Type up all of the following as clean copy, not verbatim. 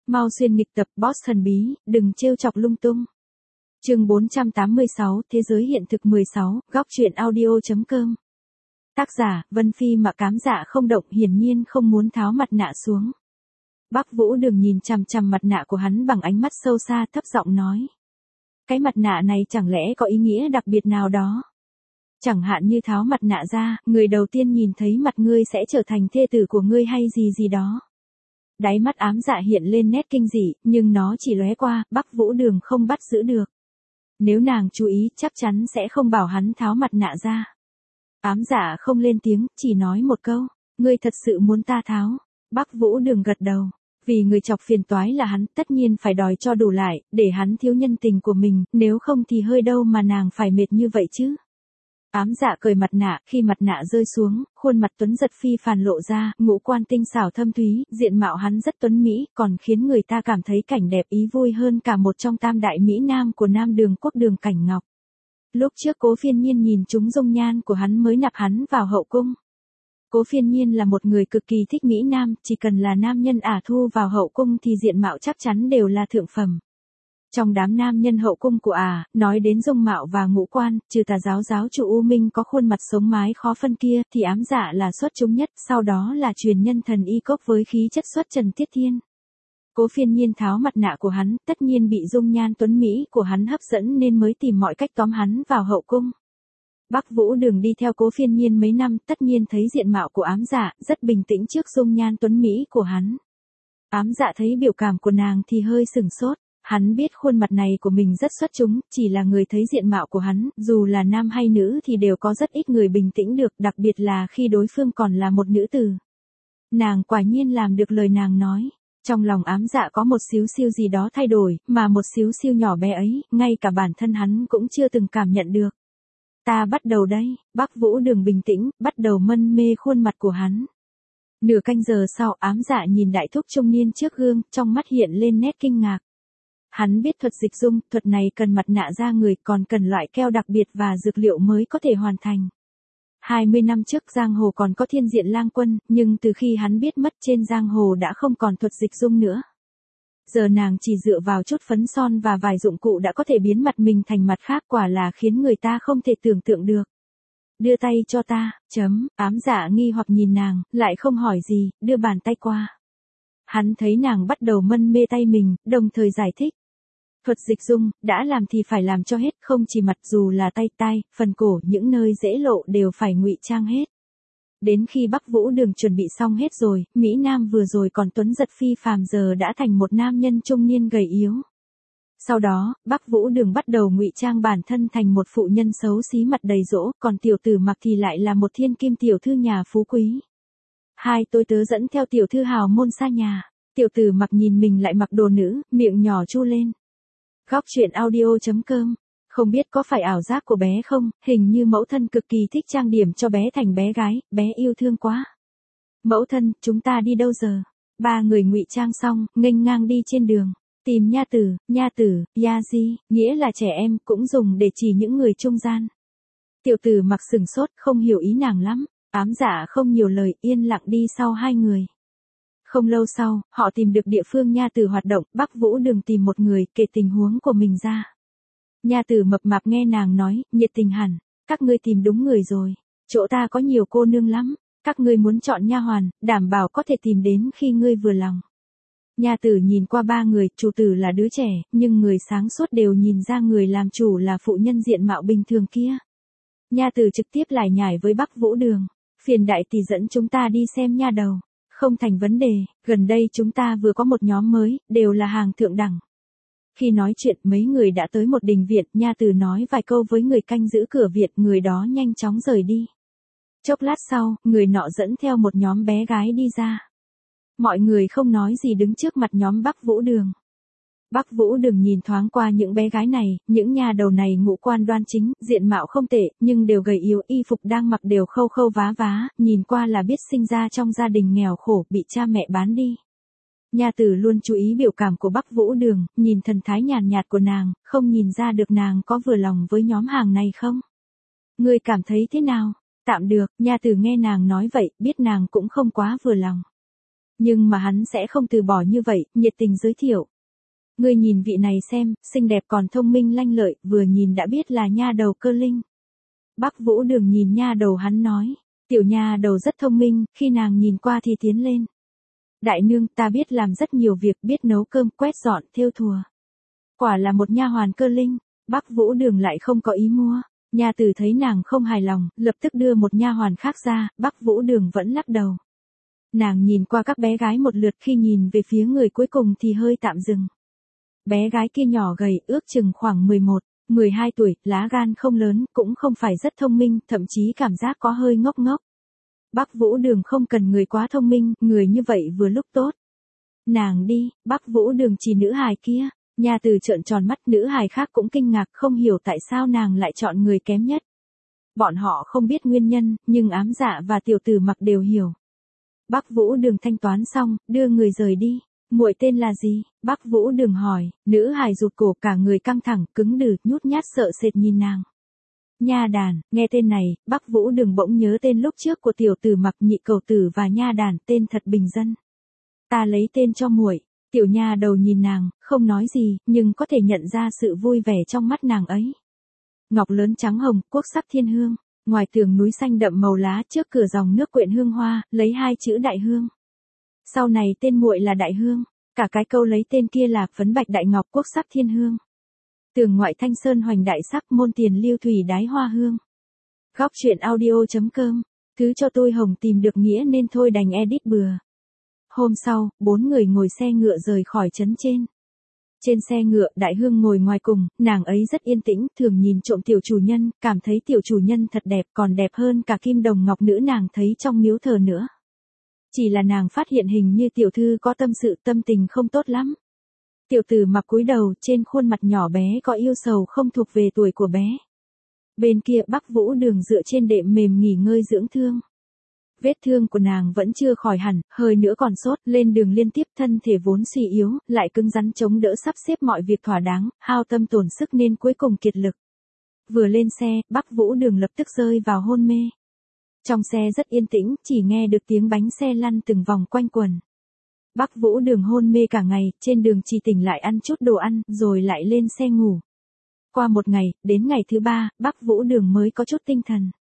Mau xuyên nghịch tập Boss thần bí, đừng trêu chọc lung tung. Chương 486, Thế giới hiện thực 16, góc truyện audio.com. Tác giả, Vân Phi mà cám dạ không động, hiển nhiên không muốn tháo mặt nạ xuống. Bắc Vũ Đường nhìn chằm chằm mặt nạ của hắn bằng ánh mắt sâu xa, thấp giọng nói. Cái mặt nạ này chẳng lẽ có ý nghĩa đặc biệt nào đó? Chẳng hạn như tháo mặt nạ ra, người đầu tiên nhìn thấy mặt ngươi sẽ trở thành thê tử của ngươi hay gì gì đó. Đáy mắt ám dạ hiện lên nét kinh dị, nhưng nó chỉ lóe qua, Bắc Vũ Đường không bắt giữ được. Nếu nàng chú ý, chắc chắn sẽ không bảo hắn tháo mặt nạ ra. Ám dạ không lên tiếng, chỉ nói một câu, ngươi thật sự muốn ta tháo. Bắc Vũ Đường gật đầu. Vì người chọc phiền toái là hắn, tất nhiên phải đòi cho đủ lại, để hắn thiếu nhân tình của mình, nếu không thì hơi đâu mà nàng phải mệt như vậy chứ. Ám dạ cởi mặt nạ, khi mặt nạ rơi xuống, khuôn mặt tuấn giật phi phàm lộ ra, ngũ quan tinh xảo thâm thúy, diện mạo hắn rất tuấn mỹ, còn khiến người ta cảm thấy cảnh đẹp ý vui hơn cả một trong tam đại mỹ nam của Nam Đường Quốc Đường Cảnh Ngọc. Lúc trước Cố Phiên Nhiên nhìn trúng dung nhan của hắn mới nạp hắn vào hậu cung. Cố Phiên Nhiên là một người cực kỳ thích mỹ nam, chỉ cần là nam nhân ả thu vào hậu cung thì diện mạo chắc chắn đều là thượng phẩm. Trong đám nam nhân hậu cung của ả, nói đến dung mạo và ngũ quan, trừ Tà giáo chủ U Minh có khuôn mặt sống mái khó phân kia, thì ám dạ là xuất chúng nhất, sau đó là truyền nhân thần y cốc với khí chất xuất trần tiết thiên. Cố Phiên Nhiên tháo mặt nạ của hắn, tất nhiên bị dung nhan tuấn mỹ của hắn hấp dẫn nên mới tìm mọi cách tóm hắn vào hậu cung. Bắc Vũ Đường đi theo Cố Phiên Nhiên mấy năm, tất nhiên thấy diện mạo của ám dạ, rất bình tĩnh trước dung nhan tuấn mỹ của hắn. Ám dạ thấy biểu cảm của nàng thì hơi sửng sốt. Hắn biết khuôn mặt này của mình rất xuất chúng, chỉ là người thấy diện mạo của hắn, dù là nam hay nữ thì đều có rất ít người bình tĩnh được, đặc biệt là khi đối phương còn là một nữ tử. Nàng quả nhiên làm được lời nàng nói. Trong lòng ám dạ có một xíu xiu gì đó thay đổi, mà một xíu xiu nhỏ bé ấy, ngay cả bản thân hắn cũng chưa từng cảm nhận được. Ta bắt đầu đây, Bắc Vũ Đường bình tĩnh, bắt đầu mân mê khuôn mặt của hắn. Nửa canh giờ sau, ám dạ nhìn đại thúc trung niên trước gương, trong mắt hiện lên nét kinh ngạc. Hắn biết thuật dịch dung, thuật này cần mặt nạ da người, còn cần loại keo đặc biệt và dược liệu mới có thể hoàn thành. 20 năm trước giang hồ còn có Thiên Diện Lang Quân, nhưng từ khi hắn biết mất trên giang hồ đã không còn thuật dịch dung nữa. Giờ nàng chỉ dựa vào chút phấn son và vài dụng cụ đã có thể biến mặt mình thành mặt khác, quả là khiến người ta không thể tưởng tượng được. Đưa tay cho ta, ám dạ nghi hoặc nhìn nàng, lại không hỏi gì, đưa bàn tay qua. Hắn thấy nàng bắt đầu mân mê tay mình, đồng thời giải thích. Thuật dịch dung, đã làm thì phải làm cho hết, không chỉ mặt, dù là tay, tai, phần cổ, những nơi dễ lộ đều phải ngụy trang hết. Đến khi Bắc Vũ Đường chuẩn bị xong hết rồi, Mỹ Nam vừa rồi còn tuấn giật phi phàm giờ đã thành một nam nhân trung niên gầy yếu. Sau đó, Bắc Vũ Đường bắt đầu ngụy trang bản thân thành một phụ nhân xấu xí mặt đầy dỗ, còn tiểu tử Mặc thì lại là một thiên kim tiểu thư nhà phú quý. Hai tôi tớ dẫn theo tiểu thư hào môn xa nhà, tiểu tử Mặc nhìn mình lại mặc đồ nữ, miệng nhỏ chu lên. Góc truyện audio.com. Không biết có phải ảo giác của bé không, hình như mẫu thân cực kỳ thích trang điểm cho bé thành bé gái, bé yêu thương quá. Mẫu thân, chúng ta đi đâu giờ? Ba người ngụy trang xong, nghênh ngang đi trên đường. Tìm nha tử, Yaji, nghĩa là trẻ em, cũng dùng để chỉ những người trung gian. Tiểu tử Mặc sừng sốt, không hiểu ý nàng lắm. Ám dạ không nhiều lời, yên lặng đi sau hai người. Không lâu sau, họ tìm được địa phương nha tử hoạt động, Bắc Vũ Đường tìm một người, kể tình huống của mình ra. Nha tử mập mạp nghe nàng nói, nhiệt tình hẳn, các ngươi tìm đúng người rồi, chỗ ta có nhiều cô nương lắm, các ngươi muốn chọn nha hoàn, đảm bảo có thể tìm đến khi ngươi vừa lòng. Nha tử nhìn qua ba người, chủ tử là đứa trẻ, nhưng người sáng suốt đều nhìn ra người làm chủ là phụ nhân diện mạo bình thường kia. Nha tử trực tiếp lải nhải với Bắc Vũ Đường, phiền đại tỷ dẫn chúng ta đi xem nha đầu. Không thành vấn đề, gần đây chúng ta vừa có một nhóm mới, đều là hàng thượng đẳng. Khi nói chuyện mấy người đã tới một đình viện, nha tử nói vài câu với người canh giữ cửa viện, người đó nhanh chóng rời đi. Chốc lát sau, người nọ dẫn theo một nhóm bé gái đi ra. Mọi người không nói gì đứng trước mặt nhóm Bắc Vũ Đường. Bắc Vũ Đường nhìn thoáng qua những bé gái này, những nha đầu này ngũ quan đoan chính, diện mạo không tệ, nhưng đều gầy yếu, y phục đang mặc đều khâu khâu vá vá, nhìn qua là biết sinh ra trong gia đình nghèo khổ, bị cha mẹ bán đi. Nha tử luôn chú ý biểu cảm của Bắc Vũ Đường, nhìn thần thái nhàn nhạt của nàng, không nhìn ra được nàng có vừa lòng với nhóm hàng này không? Ngươi cảm thấy thế nào? Tạm được, nha tử nghe nàng nói vậy, biết nàng cũng không quá vừa lòng. Nhưng mà hắn sẽ không từ bỏ như vậy, nhiệt tình giới thiệu. Ngươi nhìn vị này xem, xinh đẹp còn thông minh lanh lợi, vừa nhìn đã biết là nha đầu Cơ Linh. Bắc Vũ Đường nhìn nha đầu hắn nói, tiểu nha đầu rất thông minh, khi nàng nhìn qua thì tiến lên. Đại nương, ta biết làm rất nhiều việc, biết nấu cơm, quét dọn, thêu thùa. Quả là một nha hoàn Cơ Linh. Bắc Vũ Đường lại không có ý mua. Nha tử thấy nàng không hài lòng, lập tức đưa một nha hoàn khác ra, Bắc Vũ Đường vẫn lắc đầu. Nàng nhìn qua các bé gái một lượt, khi nhìn về phía người cuối cùng thì hơi tạm dừng. Bé gái kia nhỏ gầy, ước chừng khoảng 11, 12 tuổi, lá gan không lớn, cũng không phải rất thông minh, thậm chí cảm giác có hơi ngốc ngốc. Bắc Vũ Đường không cần người quá thông minh, người như vậy vừa lúc tốt. Nàng đi, Bắc Vũ Đường chỉ nữ hài kia. Nha tử trợn tròn mắt, nữ hài khác cũng kinh ngạc, không hiểu tại sao nàng lại chọn người kém nhất. Bọn họ không biết nguyên nhân, nhưng ám dạ và tiểu tử mặc đều hiểu. Bắc Vũ Đường thanh toán xong, đưa người rời đi. Muội tên là gì? Bắc Vũ Đường hỏi. Nữ hài rụt cổ, cả người căng thẳng, cứng đừ, nhút nhát sợ sệt nhìn nàng. Nha đàn, nghe tên này, Bắc Vũ Đường bỗng nhớ tên lúc trước của tiểu tử mặc, nhị cầu tử và nha đàn, tên thật bình dân. Ta lấy tên cho muội. Tiểu nha đầu nhìn nàng, không nói gì, nhưng có thể nhận ra sự vui vẻ trong mắt nàng ấy. Ngọc lớn trắng hồng, quốc sắc thiên hương. Ngoài tường núi xanh đậm màu lá, trước cửa dòng nước quyện hương hoa, lấy 2 chữ đại hương. Sau này tên muội là đại hương, cả cái câu lấy tên kia là phấn bạch đại ngọc, quốc sắc thiên hương. Tường ngoại thanh sơn hoành đại sắc, môn tiền lưu thủy đái hoa hương. Góc truyện audio.com. Thứ cho tôi hồng tìm được nghĩa nên thôi đành edit bừa. Hôm sau, 4 người ngồi xe ngựa rời khỏi trấn trên. Trên xe ngựa, đại hương ngồi ngoài cùng, nàng ấy rất yên tĩnh, thường nhìn trộm tiểu chủ nhân, cảm thấy tiểu chủ nhân thật đẹp, còn đẹp hơn cả kim đồng ngọc nữ nàng thấy trong miếu thờ nữa. Chỉ là nàng phát hiện hình như tiểu thư có tâm sự, tâm tình không tốt lắm. Tiểu tử mặc cúi đầu, trên khuôn mặt nhỏ bé có yêu sầu không thuộc về tuổi của bé. Bên kia, Bắc Vũ Đường dựa trên đệm mềm nghỉ ngơi dưỡng thương. Vết thương của nàng vẫn chưa khỏi hẳn, hơi nữa còn sốt, lên đường liên tiếp, thân thể vốn suy yếu, lại cứng rắn chống đỡ sắp xếp mọi việc thỏa đáng, hao tâm tổn sức nên cuối cùng kiệt lực. Vừa lên xe, Bắc Vũ Đường lập tức rơi vào hôn mê. Trong xe rất yên tĩnh, chỉ nghe được tiếng bánh xe lăn từng vòng quanh quần. Bắc Vũ Đường hôn mê cả ngày, trên đường chỉ tỉnh lại ăn chút đồ ăn, rồi lại lên xe ngủ. Qua một ngày, đến ngày thứ 3, Bắc Vũ Đường mới có chút tinh thần.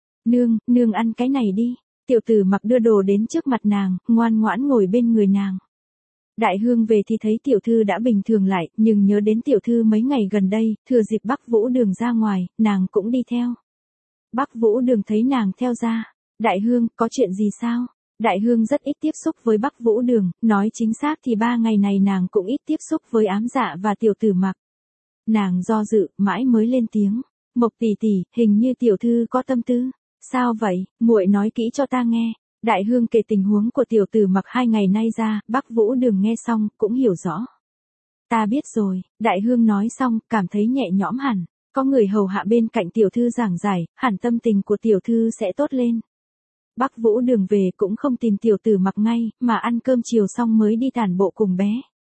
Nương ăn cái này đi. Tiểu tử mặc đưa đồ đến trước mặt nàng, ngoan ngoãn ngồi bên người nàng. Đại hương về thì thấy tiểu thư đã bình thường lại, nhưng nhớ đến tiểu thư mấy ngày gần đây, thừa dịp Bắc Vũ Đường ra ngoài, nàng cũng đi theo. Bắc Vũ Đường thấy nàng theo ra. Đại hương, có chuyện gì sao? Đại hương rất ít tiếp xúc với Bắc Vũ Đường, nói chính xác thì 3 ngày này nàng cũng ít tiếp xúc với ám dạ và tiểu tử mặc. Nàng do dự, mãi mới lên tiếng. Mộc tỷ tỷ, hình như tiểu thư có tâm tư. Sao vậy, muội nói kỹ cho ta nghe. Đại hương kể tình huống của tiểu tử mặc 2 ngày nay ra, Bắc Vũ Đường nghe xong, cũng hiểu rõ. Ta biết rồi, đại hương nói xong, cảm thấy nhẹ nhõm hẳn. Có người hầu hạ bên cạnh tiểu thư giảng giải, hẳn tâm tình của tiểu thư sẽ tốt lên. Bắc Vũ Đường về cũng không tìm tiểu tử mặc ngay, mà ăn cơm chiều xong mới đi tản bộ cùng bé.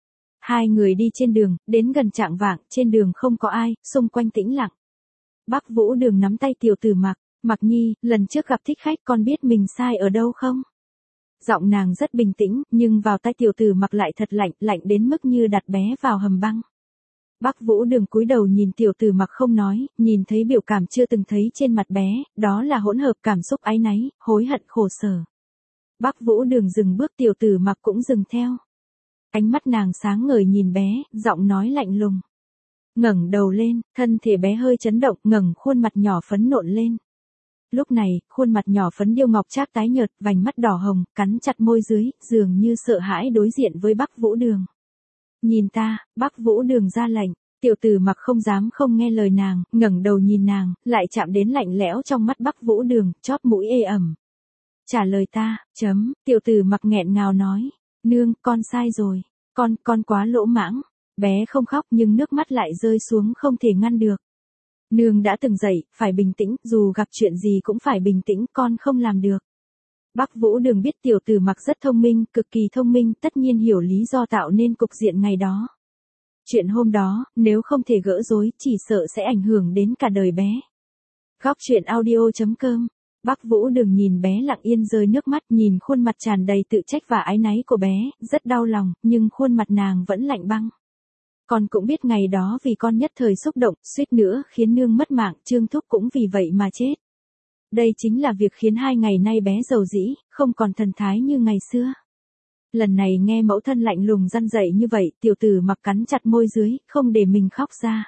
2 người đi trên đường, đến gần chạng vạng, trên đường không có ai, xung quanh tĩnh lặng. Bắc Vũ Đường nắm tay tiểu tử mặc. Mặc nhi, lần trước gặp thích khách con biết mình sai ở đâu không? Giọng nàng rất bình tĩnh, nhưng vào tay tiểu tử mặc lại thật lạnh, lạnh đến mức như đặt bé vào hầm băng. Bắc Vũ Đường cúi đầu nhìn tiểu tử mặc không nói, nhìn thấy biểu cảm chưa từng thấy trên mặt bé, đó là hỗn hợp cảm xúc áy náy, hối hận khổ sở. Bắc Vũ Đường dừng bước, tiểu tử mặc cũng dừng theo. Ánh mắt nàng sáng ngời nhìn bé, giọng nói lạnh lùng. Ngẩng đầu lên, thân thể bé hơi chấn động, ngẩng khuôn mặt nhỏ phấn nộn lên. Lúc này, khuôn mặt nhỏ phấn điêu ngọc trác tái nhợt, vành mắt đỏ hồng, cắn chặt môi dưới, dường như sợ hãi đối diện với Bắc Vũ Đường. Nhìn ta, Bắc Vũ Đường ra lệnh, tiểu tử mặc không dám không nghe lời nàng, ngẩng đầu nhìn nàng, lại chạm đến lạnh lẽo trong mắt Bắc Vũ Đường, chóp mũi ê ẩm. Trả lời ta, tiểu tử mặc nghẹn ngào nói, nương, con sai rồi, con quá lỗ mãng. Bé không khóc nhưng nước mắt lại rơi xuống không thể ngăn được. Nương đã từng dạy, phải bình tĩnh, dù gặp chuyện gì cũng phải bình tĩnh, con không làm được. Bắc Vũ Đường biết tiểu tử mặc rất thông minh, cực kỳ thông minh, tất nhiên hiểu lý do tạo nên cục diện ngày đó. Chuyện hôm đó, nếu không thể gỡ rối, chỉ sợ sẽ ảnh hưởng đến cả đời bé. Góc truyện audio.com Bắc Vũ Đường nhìn bé lặng yên rơi nước mắt, nhìn khuôn mặt tràn đầy tự trách và áy náy của bé, rất đau lòng, nhưng khuôn mặt nàng vẫn lạnh băng. Con cũng biết ngày đó vì con nhất thời xúc động, suýt nữa khiến nương mất mạng, Trương Thúc cũng vì vậy mà chết. Đây chính là việc khiến 2 ngày nay bé dầu dĩ, không còn thần thái như ngày xưa. Lần này nghe mẫu thân lạnh lùng răn dạy như vậy, tiểu tử Mặc cắn chặt môi dưới, không để mình khóc ra.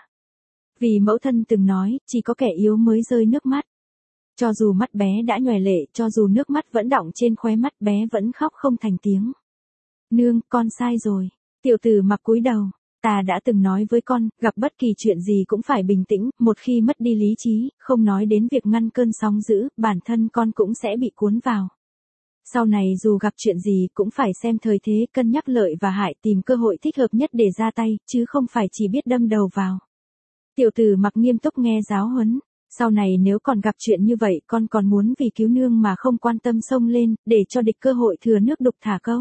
Vì mẫu thân từng nói, chỉ có kẻ yếu mới rơi nước mắt. Cho dù mắt bé đã nhòe lệ, cho dù nước mắt vẫn đọng trên khóe mắt, bé vẫn khóc không thành tiếng. Nương, con sai rồi. Tiểu tử Mặc cúi đầu. Ta đã từng nói với con, gặp bất kỳ chuyện gì cũng phải bình tĩnh, một khi mất đi lý trí, không nói đến việc ngăn cơn sóng dữ, bản thân con cũng sẽ bị cuốn vào. Sau này dù gặp chuyện gì cũng phải xem thời thế, cân nhắc lợi và hại, tìm cơ hội thích hợp nhất để ra tay, chứ không phải chỉ biết đâm đầu vào. Tiểu tử Mặc nghiêm túc nghe giáo huấn. Sau này nếu còn gặp chuyện như vậy, con còn muốn vì cứu nương mà không quan tâm xông lên, để cho địch cơ hội thừa nước đục thả câu.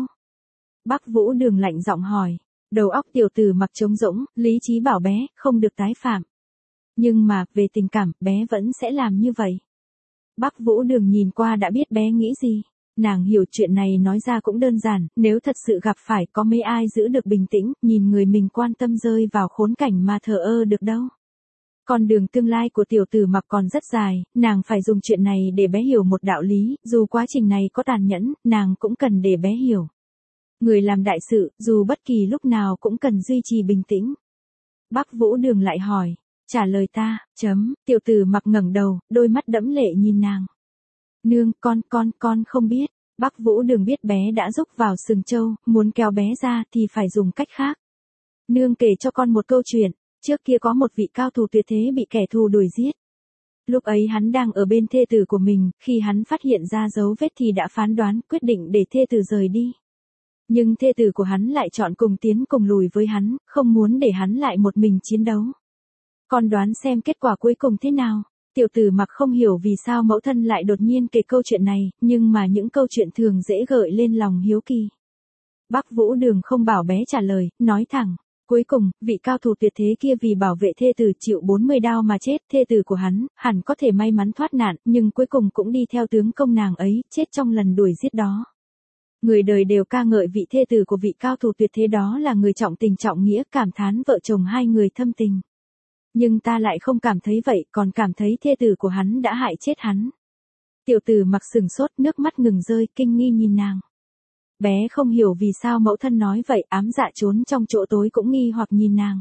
Bắc Vũ Đường lạnh giọng hỏi. Đầu óc tiểu tử Mặc trống rỗng, lý trí bảo bé, không được tái phạm. Nhưng mà, về tình cảm, bé vẫn sẽ làm như vậy. Bắc Vũ Đường nhìn qua đã biết bé nghĩ gì. Nàng hiểu chuyện này nói ra cũng đơn giản, nếu thật sự gặp phải có mấy ai giữ được bình tĩnh, nhìn người mình quan tâm rơi vào khốn cảnh mà thờ ơ được đâu. Con đường tương lai của tiểu tử Mặc còn rất dài, nàng phải dùng chuyện này để bé hiểu một đạo lý, dù quá trình này có tàn nhẫn, nàng cũng cần để bé hiểu. Người làm đại sự, dù bất kỳ lúc nào cũng cần duy trì bình tĩnh. Bắc Vũ Đường lại hỏi, trả lời ta, tiểu tử Mặc ngẩng đầu, đôi mắt đẫm lệ nhìn nàng. Nương, con không biết. Bắc Vũ Đường biết bé đã rúc vào sừng trâu, muốn kéo bé ra thì phải dùng cách khác. Nương kể cho con một câu chuyện, trước kia có một vị cao thủ tuyệt thế bị kẻ thù đuổi giết. Lúc ấy hắn đang ở bên thê tử của mình, khi hắn phát hiện ra dấu vết thì đã phán đoán, quyết định để thê tử rời đi. Nhưng thê tử của hắn lại chọn cùng tiến cùng lùi với hắn, không muốn để hắn lại một mình chiến đấu. Con đoán xem kết quả cuối cùng thế nào? Tiểu tử Mặc không hiểu vì sao mẫu thân lại đột nhiên kể câu chuyện này, nhưng mà những câu chuyện thường dễ gợi lên lòng hiếu kỳ. Bắc Vũ Đường không bảo bé trả lời, nói thẳng. Cuối cùng, vị cao thủ tuyệt thế kia vì bảo vệ thê tử chịu 40 đao mà chết, thê tử của hắn, hẳn có thể may mắn thoát nạn, nhưng cuối cùng cũng đi theo tướng công nàng ấy, chết trong lần đuổi giết đó. Người đời đều ca ngợi vị thê tử của vị cao thủ tuyệt thế đó là người trọng tình trọng nghĩa, cảm thán vợ chồng hai người thâm tình. Nhưng ta lại không cảm thấy vậy, còn cảm thấy thê tử của hắn đã hại chết hắn. Tiểu tử Mặc sừng sốt, nước mắt ngừng rơi, kinh nghi nhìn nàng. Bé không hiểu vì sao mẫu thân nói vậy, ám dạ trốn trong chỗ tối cũng nghi hoặc nhìn nàng.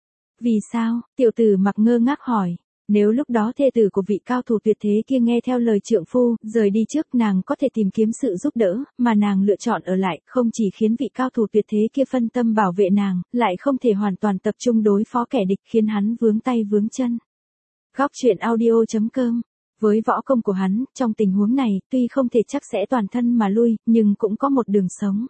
Vì sao? Tiểu tử Mặc ngơ ngác hỏi. Nếu lúc đó thê tử của vị cao thủ tuyệt thế kia nghe theo lời trượng phu, rời đi trước, nàng có thể tìm kiếm sự giúp đỡ, mà nàng lựa chọn ở lại, không chỉ khiến vị cao thủ tuyệt thế kia phân tâm bảo vệ nàng, lại không thể hoàn toàn tập trung đối phó kẻ địch, khiến hắn vướng tay vướng chân. Góc truyện audio.com. Với võ công của hắn, trong tình huống này, tuy không thể chắc sẽ toàn thân mà lui, nhưng cũng có một đường sống.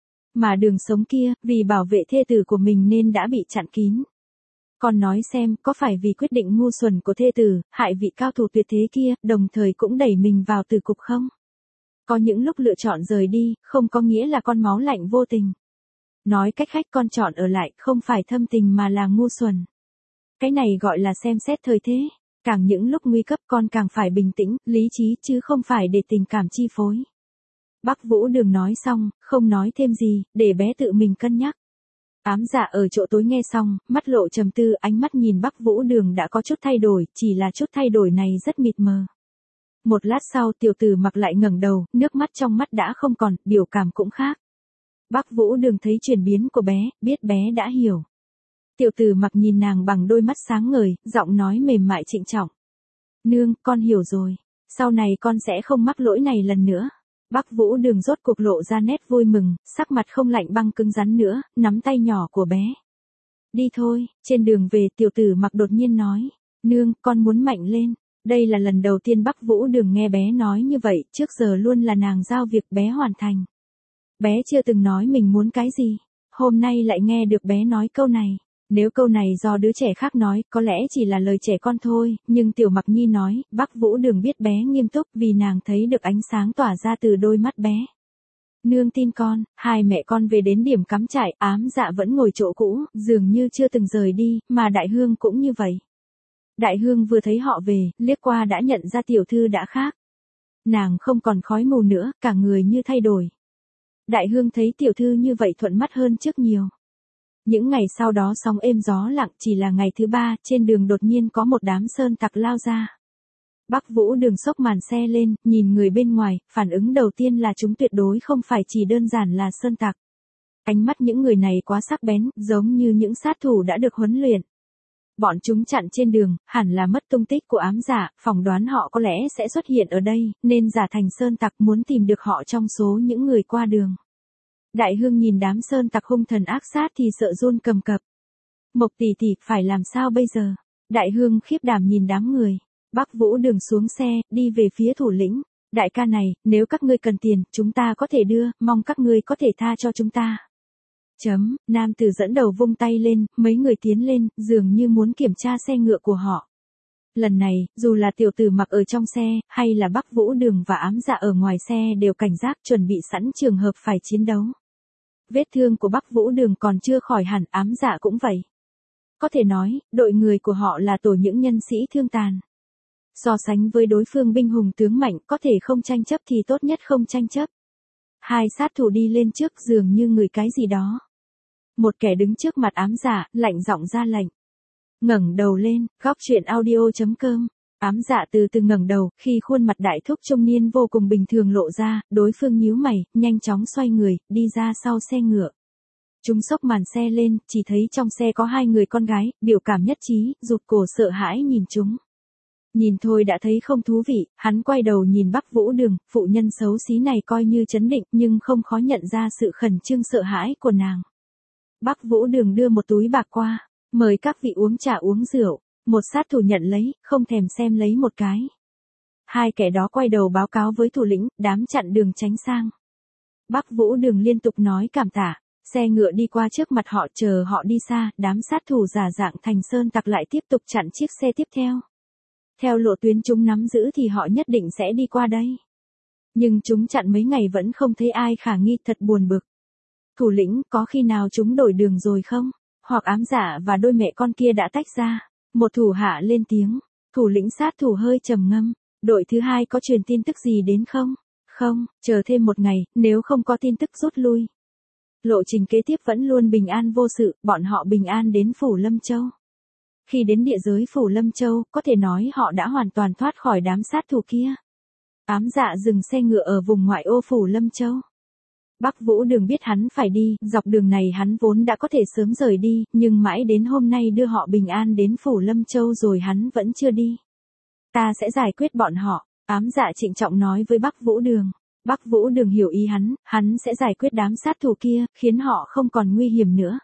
Mà đường sống kia, vì bảo vệ thê tử của mình nên đã bị chặn kín. Con nói xem, có phải vì quyết định ngu xuẩn của thê tử, hại vị cao thủ tuyệt thế kia, đồng thời cũng đẩy mình vào tử cục không? Có những lúc lựa chọn rời đi, không có nghĩa là con máu lạnh vô tình. Nói cách khác, con chọn ở lại, không phải thâm tình mà là ngu xuẩn. Cái này gọi là xem xét thời thế. Càng những lúc nguy cấp con càng phải bình tĩnh, lý trí chứ không phải để tình cảm chi phối. Bắc Vũ Đường nói xong, không nói thêm gì, để bé tự mình cân nhắc. Ám dạ ở chỗ tối nghe xong, mắt lộ trầm tư, ánh mắt nhìn Bắc Vũ Đường đã có chút thay đổi, chỉ là chút thay đổi này rất mịt mờ. Một lát sau tiểu tử Mặc lại ngẩng đầu, nước mắt trong mắt đã không còn, biểu cảm cũng khác. Bắc Vũ Đường thấy chuyển biến của bé, biết bé đã hiểu. Tiểu tử Mặc nhìn nàng bằng đôi mắt sáng ngời, giọng nói mềm mại trịnh trọng. Nương, con hiểu rồi. Sau này con sẽ không mắc lỗi này lần nữa. Bắc Vũ Đường rốt cuộc lộ ra nét vui mừng, sắc mặt không lạnh băng cứng rắn nữa, nắm tay nhỏ của bé. Đi thôi, trên đường về tiểu tử Mặc đột nhiên nói. Nương, con muốn mạnh lên. Đây là lần đầu tiên Bắc Vũ Đường nghe bé nói như vậy, trước giờ luôn là nàng giao việc bé hoàn thành. Bé chưa từng nói mình muốn cái gì. Hôm nay lại nghe được bé nói câu này. Nếu câu này do đứa trẻ khác nói, có lẽ chỉ là lời trẻ con thôi, nhưng Tiểu Mặc Nhi nói, Bắc Vũ Đường biết bé nghiêm túc vì nàng thấy được ánh sáng tỏa ra từ đôi mắt bé. Nương tin con, hai mẹ con về đến điểm cắm trại, Ám Dạ vẫn ngồi chỗ cũ, dường như chưa từng rời đi, mà Đại Hương cũng như vậy. Đại Hương vừa thấy họ về, liếc qua đã nhận ra tiểu thư đã khác. Nàng không còn khói mù nữa, cả người như thay đổi. Đại Hương thấy tiểu thư như vậy thuận mắt hơn trước nhiều. Những ngày sau đó sóng êm gió lặng, chỉ là ngày thứ 3, trên đường đột nhiên có một đám sơn tặc lao ra. Bắc Vũ Đường xốc màn xe lên, nhìn người bên ngoài, phản ứng đầu tiên là chúng tuyệt đối không phải chỉ đơn giản là sơn tặc. Ánh mắt những người này quá sắc bén, giống như những sát thủ đã được huấn luyện. Bọn chúng chặn trên đường, hẳn là mất tung tích của ám giả, phỏng đoán họ có lẽ sẽ xuất hiện ở đây, nên giả thành sơn tặc muốn tìm được họ trong số những người qua đường. Đại Hương nhìn đám sơn tặc hung thần ác sát thì sợ run cầm cập. Mộc tỷ tỷ, phải làm sao bây giờ? Đại Hương khiếp đảm nhìn đám người. Bắc Vũ Đường xuống xe, đi về phía thủ lĩnh. Đại ca này, nếu các ngươi cần tiền, chúng ta có thể đưa, mong các ngươi có thể tha cho chúng ta. Nam tử dẫn đầu vung tay lên, mấy người tiến lên, dường như muốn kiểm tra xe ngựa của họ. Lần này, dù là tiểu tử mặc ở trong xe, hay là Bắc Vũ Đường và ám dạ ở ngoài xe đều cảnh giác chuẩn bị sẵn trường hợp phải chiến đấu. Vết thương của Bắc Vũ Đường còn chưa khỏi hẳn, ám dạ cũng vậy. Có thể nói, đội người của họ là tổ những nhân sĩ thương tàn. So sánh với đối phương binh hùng tướng mạnh, có thể không tranh chấp thì tốt nhất không tranh chấp. Hai sát thủ đi lên trước dường như ngửi cái gì đó. Một kẻ đứng trước mặt ám dạ, lạnh giọng ra lệnh. Ngẩng đầu lên, góc truyện audio.com. Ám dạ từ từ ngẩng đầu, khi khuôn mặt đại thúc trung niên vô cùng bình thường lộ ra, đối phương nhíu mày, nhanh chóng xoay người, đi ra sau xe ngựa. Chúng xốc màn xe lên, chỉ thấy trong xe có hai người con gái, biểu cảm nhất trí, rụt cổ sợ hãi nhìn chúng. Nhìn thôi đã thấy không thú vị, hắn quay đầu nhìn Bắc Vũ Đường, phụ nhân xấu xí này coi như trấn định nhưng không khó nhận ra sự khẩn trương sợ hãi của nàng. Bắc Vũ Đường đưa một túi bạc qua, mời các vị uống trà uống rượu, một sát thủ nhận lấy, không thèm xem lấy một cái. Hai kẻ đó quay đầu báo cáo với thủ lĩnh, đám chặn đường tránh sang. Bắc Vũ Đường liên tục nói cảm tạ, xe ngựa đi qua trước mặt họ chờ họ đi xa, đám sát thủ giả dạng thành sơn tặc lại tiếp tục chặn chiếc xe tiếp theo. Theo lộ tuyến chúng nắm giữ thì họ nhất định sẽ đi qua đây. Nhưng chúng chặn mấy ngày vẫn không thấy ai khả nghi, thật buồn bực. Thủ lĩnh, có khi nào chúng đổi đường rồi không? Hoặc ám giả và đôi mẹ con kia đã tách ra. Một thủ hạ lên tiếng. Thủ lĩnh sát thủ hơi trầm ngâm. Đội thứ hai có truyền tin tức gì đến không? Không, chờ thêm một ngày, nếu không có tin tức rút lui. Lộ trình kế tiếp vẫn luôn bình an vô sự, bọn họ bình an đến Phủ Lâm Châu. Khi đến địa giới Phủ Lâm Châu, có thể nói họ đã hoàn toàn thoát khỏi đám sát thủ kia. Ám dạ dừng xe ngựa ở vùng ngoại ô Phủ Lâm Châu. Bắc Vũ Đường biết hắn phải đi, dọc đường này hắn vốn đã có thể sớm rời đi, nhưng mãi đến hôm nay đưa họ bình an đến Phủ Lâm Châu rồi hắn vẫn chưa đi. Ta sẽ giải quyết bọn họ, ám dạ trịnh trọng nói với Bắc Vũ Đường. Bắc Vũ Đường hiểu ý hắn sẽ giải quyết đám sát thủ kia, khiến họ không còn nguy hiểm nữa.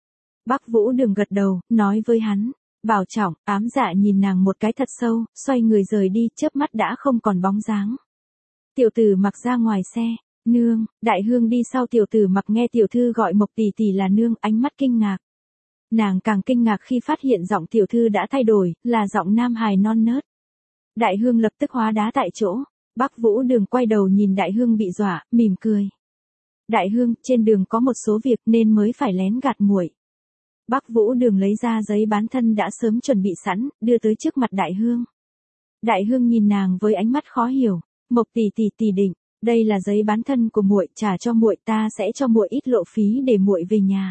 Bắc Vũ Đường gật đầu, nói với hắn. Bảo trọng, ám dạ nhìn nàng một cái thật sâu, xoay người rời đi, chớp mắt đã không còn bóng dáng. Tiểu tử mặc ra ngoài xe, nương, Đại Hương đi sau tiểu tử mặc nghe tiểu thư gọi Mộc tỷ tỷ là nương, ánh mắt kinh ngạc. Nàng càng kinh ngạc khi phát hiện giọng tiểu thư đã thay đổi, là giọng nam hài non nớt. Đại Hương lập tức hóa đá tại chỗ, Bắc Vũ Đường quay đầu nhìn Đại Hương bị dọa, mỉm cười. Đại Hương, trên đường có một số việc nên mới phải lén gạt muội. Bắc Vũ Đường lấy ra giấy bán thân đã sớm chuẩn bị sẵn, đưa tới trước mặt Đại Hương. Đại Hương nhìn nàng với ánh mắt khó hiểu, Mộc tỷ tỷ định, đây là giấy bán thân của muội, trả cho muội, ta sẽ cho muội ít lộ phí để muội về nhà.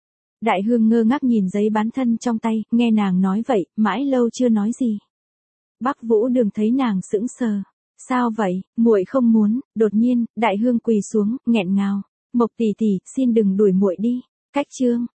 Đại Hương ngơ ngác nhìn giấy bán thân trong tay, nghe nàng nói vậy, mãi lâu chưa nói gì. Bắc Vũ Đường thấy nàng sững sờ, sao vậy, muội không muốn, đột nhiên, Đại Hương quỳ xuống, nghẹn ngào, Mộc tỷ tỷ, xin đừng đuổi muội đi. Cách chương